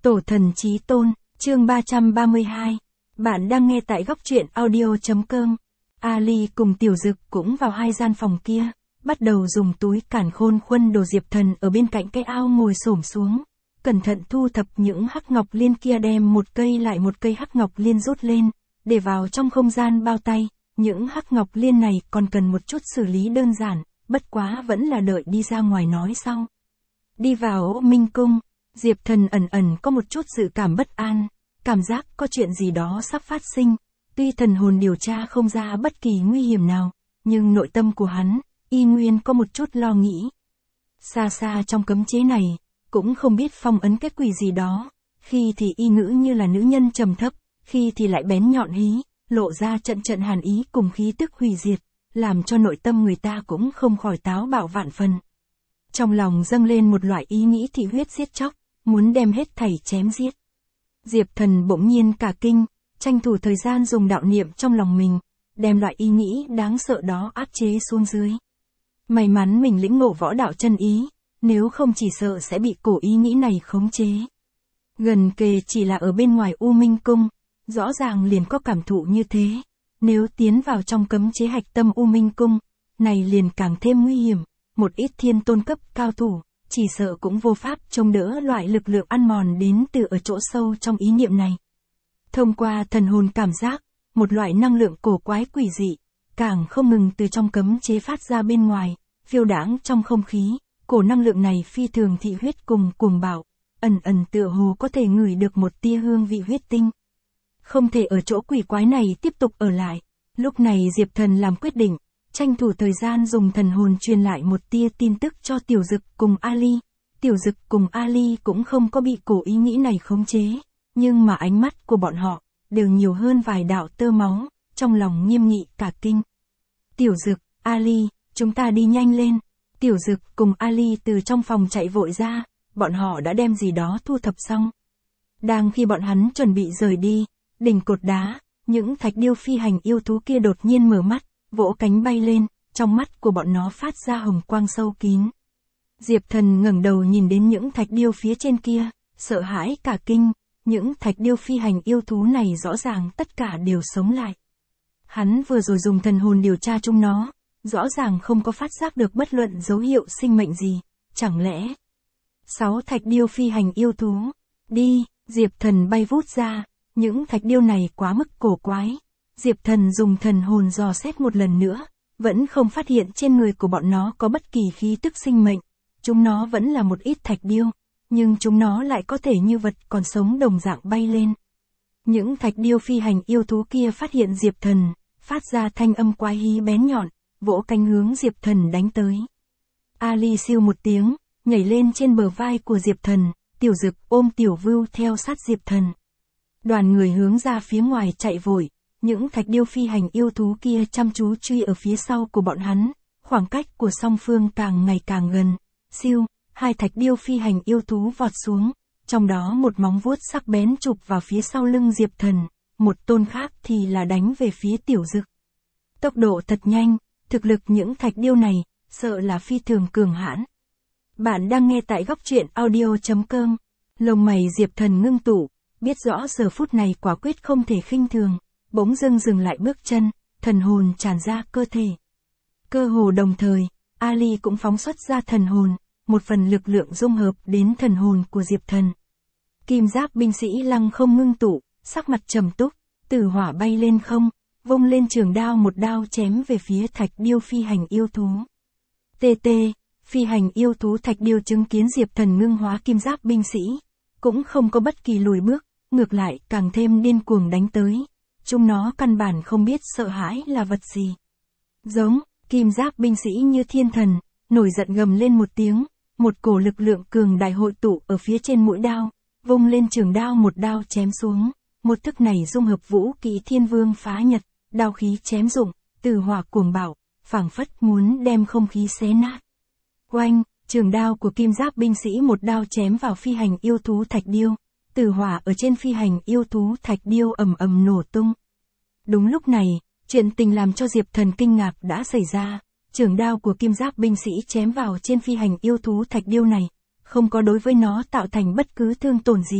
Tổ thần chí tôn, chương 332. Bạn đang nghe tại góc truyện audio.com. Ali cùng Tiểu Dực cũng vào hai gian phòng kia, bắt đầu dùng túi cản khôn khuân đồ Diệp Thần ở bên cạnh cái ao ngồi xổm xuống, cẩn thận thu thập những hắc ngọc liên kia, đem một cây lại một cây hắc ngọc liên rút lên, để vào trong không gian bao tay. Những hắc ngọc liên này còn cần một chút xử lý đơn giản, bất quá vẫn là đợi đi ra ngoài nói sau. Đi vào Minh Cung, Diệp Thần ẩn ẩn có một chút dự cảm bất an, cảm giác có chuyện gì đó sắp phát sinh. Tuy thần hồn điều tra không ra bất kỳ nguy hiểm nào, nhưng nội tâm của hắn, y nguyên có một chút lo nghĩ. Xa xa trong cấm chế này, cũng không biết phong ấn cái quỷ gì đó, khi thì y ngữ như là nữ nhân trầm thấp, khi thì lại bén nhọn hí, lộ ra trận trận hàn ý cùng khí tức hủy diệt, làm cho nội tâm người ta cũng không khỏi táo bạo vạn phần. Trong lòng dâng lên một loại ý nghĩ thị huyết giết chóc, muốn đem hết thảy chém giết. Diệp Thần bỗng nhiên cả kinh, tranh thủ thời gian dùng đạo niệm trong lòng mình, đem loại ý nghĩ đáng sợ đó áp chế xuống dưới. May mắn mình lĩnh ngộ võ đạo chân ý, nếu không chỉ sợ sẽ bị cổ ý nghĩ này khống chế. Gần kề chỉ là ở bên ngoài U Minh Cung, rõ ràng liền có cảm thụ như thế. Nếu tiến vào trong cấm chế hạch tâm U Minh Cung, này liền càng thêm nguy hiểm. Một ít thiên tôn cấp cao thủ, chỉ sợ cũng vô pháp chống đỡ loại lực lượng ăn mòn đến từ ở chỗ sâu trong ý niệm này. Thông qua thần hồn cảm giác, một loại năng lượng cổ quái quỷ dị, càng không ngừng từ trong cấm chế phát ra bên ngoài, phiêu đãng trong không khí. Cổ năng lượng này phi thường thị huyết cùng cuồng bạo, ẩn ẩn tựa hồ có thể ngửi được một tia hương vị huyết tinh. Không thể ở chỗ quỷ quái này tiếp tục ở lại. Lúc này Diệp Thần làm quyết định, tranh thủ thời gian dùng thần hồn truyền lại một tia tin tức cho Tiểu Dực cùng Ali. Tiểu Dực cùng Ali cũng không có bị cổ ý nghĩ này khống chế, nhưng mà ánh mắt của bọn họ đều nhiều hơn vài đạo tơ máu, trong lòng nghiêm nghị cả kinh. Tiểu Dực, Ali, chúng ta đi nhanh lên. Tiểu Dực cùng Ali từ trong phòng chạy vội ra, bọn họ đã đem gì đó thu thập xong. Đang khi bọn hắn chuẩn bị rời đi, đỉnh cột đá, những thạch điêu phi hành yêu thú kia đột nhiên mở mắt, vỗ cánh bay lên, trong mắt của bọn nó phát ra hồng quang sâu kín. Diệp Thần ngẩng đầu nhìn đến những thạch điêu phía trên kia, sợ hãi cả kinh, những thạch điêu phi hành yêu thú này rõ ràng tất cả đều sống lại. Hắn vừa rồi dùng thần hồn điều tra chúng nó, rõ ràng không có phát giác được bất luận dấu hiệu sinh mệnh gì, chẳng lẽ 6 thạch điêu phi hành yêu thú, đi, Diệp Thần bay vút ra, những thạch điêu này quá mức cổ quái. Diệp Thần dùng thần hồn dò xét một lần nữa, vẫn không phát hiện trên người của bọn nó có bất kỳ khí tức sinh mệnh. Chúng nó vẫn là một ít thạch điêu, nhưng chúng nó lại có thể như vật còn sống đồng dạng bay lên. Những thạch điêu phi hành yêu thú kia phát hiện Diệp Thần, phát ra thanh âm quái hí bén nhọn, vỗ cánh hướng Diệp Thần đánh tới. Ali siêu một tiếng, nhảy lên trên bờ vai của Diệp Thần, Tiểu Dực ôm Tiểu Vưu theo sát Diệp Thần. Đoàn người hướng ra phía ngoài chạy vội. Những thạch điêu phi hành yêu thú kia chăm chú truy ở phía sau của bọn hắn, khoảng cách của song phương càng ngày càng gần. Siêu, 2 thạch điêu phi hành yêu thú vọt xuống, trong đó một móng vuốt sắc bén chụp vào phía sau lưng Diệp Thần, một tôn khác thì là đánh về phía Tiểu Dực. Tốc độ thật nhanh, thực lực những thạch điêu này, sợ là phi thường cường hãn. Bạn đang nghe tại góc truyện audio.com. Lông mày Diệp Thần ngưng tụ, biết rõ giờ phút này quả quyết không thể khinh thường. Bỗng dưng dừng lại bước chân, thần hồn tràn ra cơ thể. Cơ hồ đồng thời, Ali cũng phóng xuất ra thần hồn, một phần lực lượng dung hợp đến thần hồn của Diệp Thần. Kim giáp binh sĩ lăng không ngưng tụ, sắc mặt trầm túc, tử hỏa bay lên không, vung lên trường đao một đao chém về phía thạch điêu phi hành yêu thú. TT, phi hành yêu thú thạch điêu chứng kiến Diệp Thần ngưng hóa kim giáp binh sĩ, cũng không có bất kỳ lùi bước, ngược lại càng thêm điên cuồng đánh tới. Chúng nó căn bản không biết sợ hãi là vật gì. Giống, kim giáp binh sĩ như thiên thần, nổi giận gầm lên một tiếng, một cổ lực lượng cường đại hội tụ ở phía trên mũi đao, vung lên trường đao một đao chém xuống. Một thức này dung hợp vũ kỹ thiên vương phá nhật, đao khí chém rụng, tử hỏa cuồng bạo, phảng phất muốn đem không khí xé nát. Oanh, trường đao của kim giáp binh sĩ một đao chém vào phi hành yêu thú thạch điêu. Tử hỏa ở trên phi hành yêu thú thạch điêu ầm ầm nổ tung. Đúng lúc này, chuyện tình làm cho Diệp Thần kinh ngạc đã xảy ra. Trường đao của kim giáp binh sĩ chém vào trên phi hành yêu thú thạch điêu này, không có đối với nó tạo thành bất cứ thương tổn gì,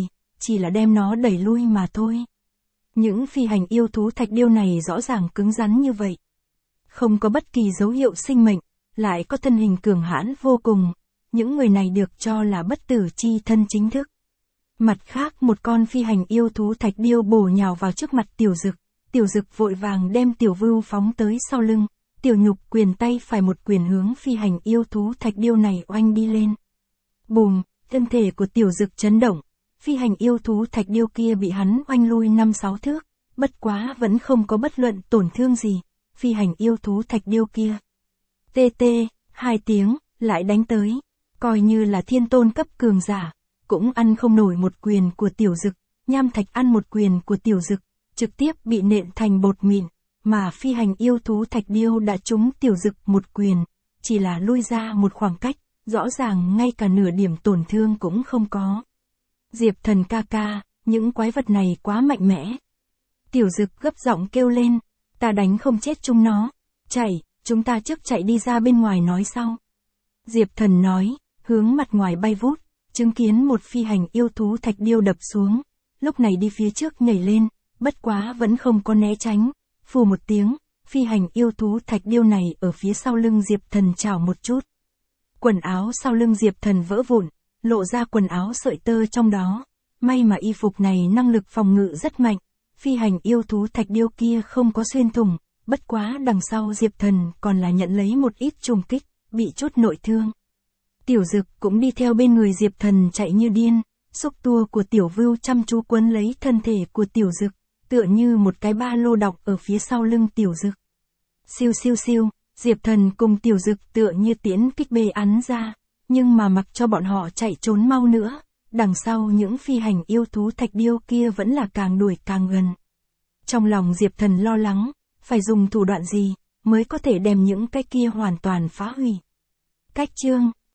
chỉ là đem nó đẩy lui mà thôi. Những phi hành yêu thú thạch điêu này rõ ràng cứng rắn như vậy. Không có bất kỳ dấu hiệu sinh mệnh, lại có thân hình cường hãn vô cùng. Những người này được cho là bất tử chi thân chính thức. Mặt khác một con phi hành yêu thú thạch điêu bổ nhào vào trước mặt Tiểu Dực. Tiểu Dực vội vàng đem Tiểu Vưu phóng tới sau lưng. Tiểu Nhục quyền tay phải một quyền hướng phi hành yêu thú thạch điêu này oanh đi lên. Bùm, thân thể của Tiểu Dực chấn động. Phi hành yêu thú thạch điêu kia bị hắn oanh lui 5-6 thước. Bất quá vẫn không có bất luận tổn thương gì. Phi hành yêu thú thạch điêu kia. Tê tê, 2 tiếng, lại đánh tới. Coi như là thiên tôn cấp cường giả. Cũng ăn không nổi một quyền của Tiểu Dực. Nham Thạch ăn một quyền của Tiểu Dực. Trực tiếp bị nện thành bột mịn. Mà phi hành yêu thú thạch điêu đã trúng Tiểu Dực một quyền. Chỉ là lui ra một khoảng cách. Rõ ràng ngay cả nửa điểm tổn thương cũng không có. Diệp Thần ca ca, những quái vật này quá mạnh mẽ. Tiểu Dực gấp giọng kêu lên. Ta đánh không chết chúng nó. Chạy, chúng ta trước chạy đi ra bên ngoài nói sau. Diệp Thần nói, hướng mặt ngoài bay vút, chứng kiến một phi hành yêu thú thạch điêu đập xuống. Lúc này đi phía trước nhảy lên, bất quá vẫn không có né tránh. Phù một tiếng, phi hành yêu thú thạch điêu này ở phía sau lưng Diệp Thần chảo một chút. Quần áo sau lưng Diệp Thần vỡ vụn, lộ ra quần áo sợi tơ trong đó. May mà y phục này năng lực phòng ngự rất mạnh. Phi hành yêu thú thạch điêu kia không có xuyên thủng, bất quá đằng sau Diệp Thần còn là nhận lấy một ít trùng kích, bị chút nội thương. Tiểu Dực cũng đi theo bên người Diệp Thần chạy như điên, xúc tua của Tiểu Vưu chăm chú quấn lấy thân thể của Tiểu Dực, tựa như một cái ba lô đọc ở phía sau lưng Tiểu Dực. Siêu siêu siêu, Diệp Thần cùng Tiểu Dực tựa như tiễn kích bê ắn ra, nhưng mà mặc cho bọn họ chạy trốn mau nữa, đằng sau những phi hành yêu thú thạch điêu kia vẫn là càng đuổi càng gần. Trong lòng Diệp Thần lo lắng, phải dùng thủ đoạn gì mới có thể đem những cái kia hoàn toàn phá hủy. Cách chương